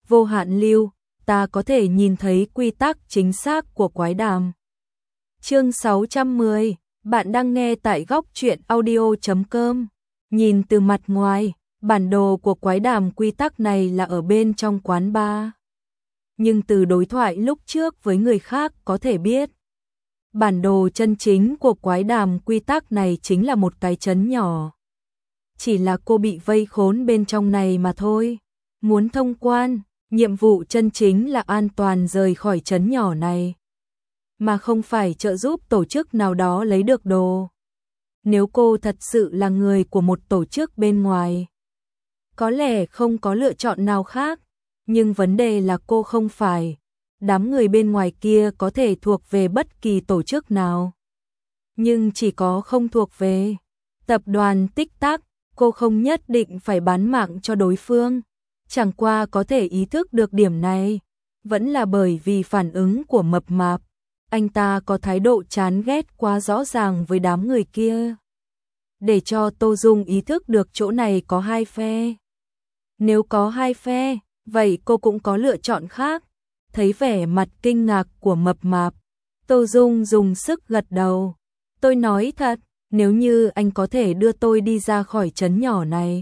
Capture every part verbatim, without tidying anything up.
vô hạn lưu, ta có thể nhìn thấy quy tắc chính xác của quái đàm. Chương sáu trăm mười, bạn đang nghe tại góc truyện audio chấm com. Nhìn từ mặt ngoài, bản đồ của quái đàm quy tắc này là ở bên trong quán bar. Nhưng từ đối thoại lúc trước với người khác có thể biết, bản đồ chân chính của quái đàm quy tắc này chính là một cái trấn nhỏ. Chỉ là cô bị vây khốn bên trong này mà thôi. Muốn thông quan, nhiệm vụ chân chính là an toàn rời khỏi trấn nhỏ này, mà không phải trợ giúp tổ chức nào đó lấy được đồ. Nếu cô thật sự là người của một tổ chức bên ngoài, có lẽ không có lựa chọn nào khác, nhưng vấn đề là cô không phải. Đám người bên ngoài kia có thể thuộc về bất kỳ tổ chức nào, nhưng chỉ có không thuộc về tập đoàn Tích Tắc, cô không nhất định phải bán mạng cho đối phương. Chẳng qua có thể ý thức được điểm này, vẫn là bởi vì phản ứng của Mập Mạp. Anh ta có thái độ chán ghét quá rõ ràng với đám người kia, để cho Tô Dung ý thức được chỗ này có hai phe. Nếu có hai phe, vậy cô cũng có lựa chọn khác. Thấy vẻ mặt kinh ngạc của Mập Mạp, Tô Dung dùng sức gật đầu. Tôi nói thật, nếu như anh có thể đưa tôi đi ra khỏi trấn nhỏ này,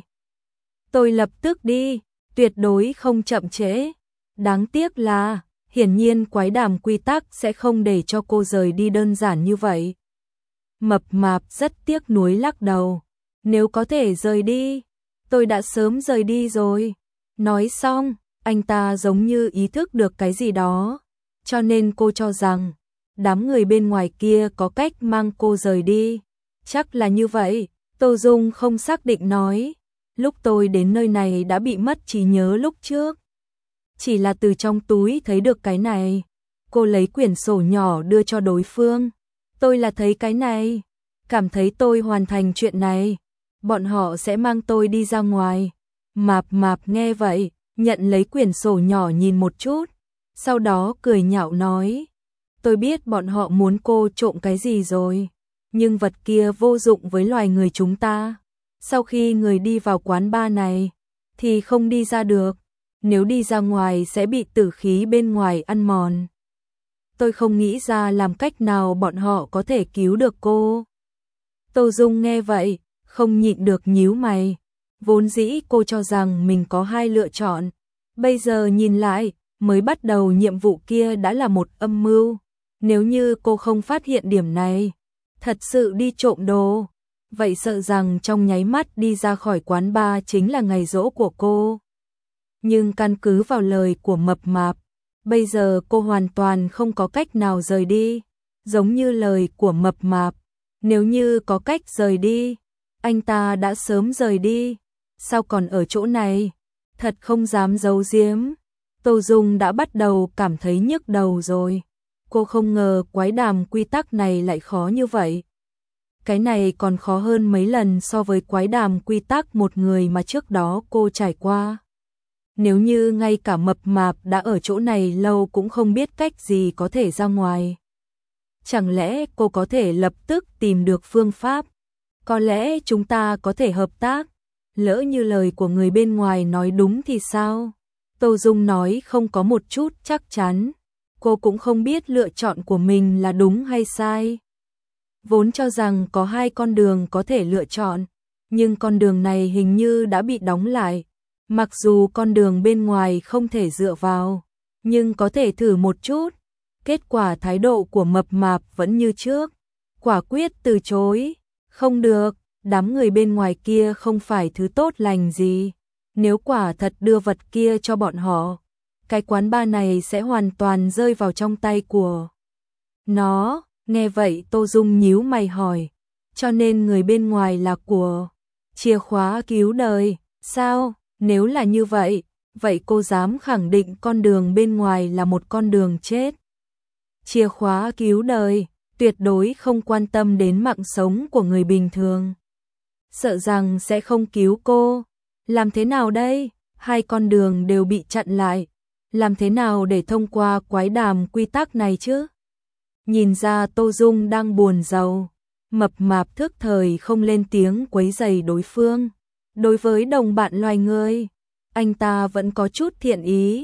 tôi lập tức đi, tuyệt đối không chậm trễ. Đáng tiếc là, hiển nhiên quái đàm quy tắc sẽ không để cho cô rời đi đơn giản như vậy. Mập Mạp rất tiếc nuối lắc đầu. Nếu có thể rời đi, tôi đã sớm rời đi rồi. Nói xong, anh ta giống như ý thức được cái gì đó, cho nên cô cho rằng đám người bên ngoài kia có cách mang cô rời đi. Chắc là như vậy, Tô Dung không xác định nói. Lúc tôi đến nơi này đã bị mất trí nhớ lúc trước. Chỉ là từ trong túi thấy được cái này. Cô lấy quyển sổ nhỏ đưa cho đối phương. Tôi là thấy cái này, cảm thấy tôi hoàn thành chuyện này, bọn họ sẽ mang tôi đi ra ngoài. Mạp Mạp nghe vậy, nhận lấy quyển sổ nhỏ nhìn một chút, sau đó cười nhạo nói, tôi biết bọn họ muốn cô trộm cái gì rồi, nhưng vật kia vô dụng với loài người chúng ta. Sau khi người đi vào quán bar này, thì không đi ra được, nếu đi ra ngoài sẽ bị tử khí bên ngoài ăn mòn. Tôi không nghĩ ra làm cách nào bọn họ có thể cứu được cô. Tô Dung nghe vậy, không nhịn được nhíu mày. Vốn dĩ cô cho rằng mình có hai lựa chọn, bây giờ nhìn lại, mới bắt đầu nhiệm vụ kia đã là một âm mưu. Nếu như cô không phát hiện điểm này, thật sự đi trộm đồ, vậy sợ rằng trong nháy mắt đi ra khỏi quán bar chính là ngày giỗ của cô. Nhưng căn cứ vào lời của Mập Mạp, bây giờ cô hoàn toàn không có cách nào rời đi. Giống như lời của Mập Mạp, nếu như có cách rời đi, anh ta đã sớm rời đi. Sao còn ở chỗ này? Thật không dám giấu giếm. Tô Dung đã bắt đầu cảm thấy nhức đầu rồi. Cô không ngờ quái đàm quy tắc này lại khó như vậy. Cái này còn khó hơn mấy lần so với quái đàm quy tắc một người mà trước đó cô trải qua. Nếu như ngay cả Mập Mạp đã ở chỗ này lâu cũng không biết cách gì có thể ra ngoài, chẳng lẽ cô có thể lập tức tìm được phương pháp? Có lẽ chúng ta có thể hợp tác. Lỡ như lời của người bên ngoài nói đúng thì sao? Tô Dung nói không có một chút chắc chắn. Cô cũng không biết lựa chọn của mình là đúng hay sai. Vốn cho rằng có hai con đường có thể lựa chọn, nhưng con đường này hình như đã bị đóng lại. Mặc dù con đường bên ngoài không thể dựa vào, nhưng có thể thử một chút. Kết quả thái độ của Mập Mạp vẫn như trước, quả quyết từ chối. Không được, đám người bên ngoài kia không phải thứ tốt lành gì. Nếu quả thật đưa vật kia cho bọn họ, cái quán bar này sẽ hoàn toàn rơi vào trong tay của nó. Nghe vậy Tô Dung nhíu mày hỏi, cho nên người bên ngoài là của chìa khóa cứu đời, sao? Nếu là như vậy, vậy cô dám khẳng định con đường bên ngoài là một con đường chết. Chìa khóa cứu đời, tuyệt đối không quan tâm đến mạng sống của người bình thường. Sợ rằng sẽ không cứu cô. Làm thế nào đây? Hai con đường đều bị chặn lại. Làm thế nào để thông qua quái đàm quy tắc này chứ? Nhìn ra Tô Dung đang buồn rầu, Mập Mạp thức thời không lên tiếng quấy rầy đối phương. Đối với đồng bạn loài người, anh ta vẫn có chút thiện ý,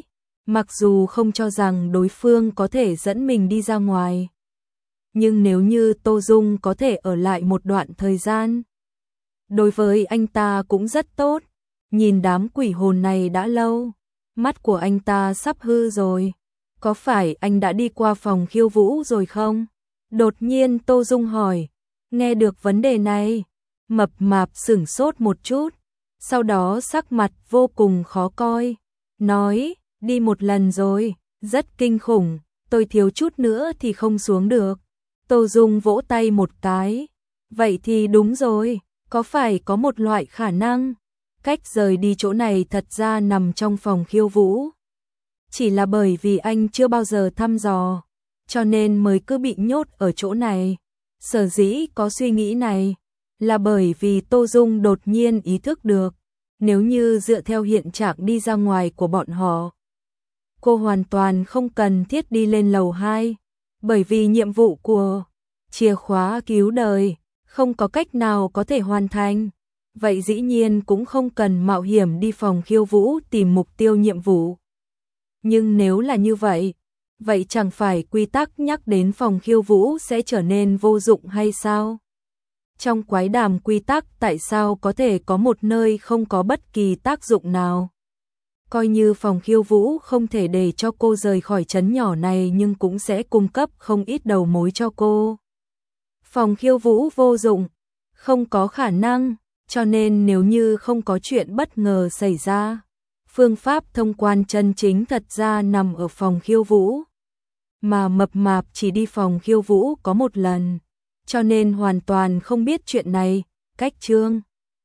Mặc dù không cho rằng đối phương có thể dẫn mình đi ra ngoài, nhưng nếu như Tô Dung có thể ở lại một đoạn thời gian, đối với anh ta cũng rất tốt. Nhìn đám quỷ hồn này đã lâu, mắt của anh ta sắp hư rồi. Có phải anh đã đi qua phòng khiêu vũ rồi không? Đột nhiên Tô Dung hỏi. Nghe được vấn đề này, mập mạp sửng sốt một chút, sau đó sắc mặt vô cùng khó coi, nói, đi một lần rồi, rất kinh khủng, tôi thiếu chút nữa thì không xuống được. Tô Dung vỗ tay một cái, vậy thì đúng rồi, có phải có một loại khả năng, cách rời đi chỗ này thật ra nằm trong phòng khiêu vũ. Chỉ là bởi vì anh chưa bao giờ thăm dò, cho nên mới cứ bị nhốt ở chỗ này. Sở dĩ có suy nghĩ này, là bởi vì Tô Dung đột nhiên ý thức được, nếu như dựa theo hiện trạng đi ra ngoài của bọn họ, cô hoàn toàn không cần thiết đi lên lầu hai, bởi vì nhiệm vụ của chìa khóa cứu đời không có cách nào có thể hoàn thành. Vậy dĩ nhiên cũng không cần mạo hiểm đi phòng khiêu vũ tìm mục tiêu nhiệm vụ. Nhưng nếu là như vậy, vậy chẳng phải quy tắc nhắc đến phòng khiêu vũ sẽ trở nên vô dụng hay sao? Trong quái đàm quy tắc tại sao có thể có một nơi không có bất kỳ tác dụng nào? Coi như phòng khiêu vũ không thể để cho cô rời khỏi trấn nhỏ này nhưng cũng sẽ cung cấp không ít đầu mối cho cô. Phòng khiêu vũ vô dụng, không có khả năng, cho nên nếu như không có chuyện bất ngờ xảy ra, phương pháp thông quan chân chính thật ra nằm ở phòng khiêu vũ. Mà mập mạp chỉ đi phòng khiêu vũ có một lần, cho nên hoàn toàn không biết chuyện này. Cách chương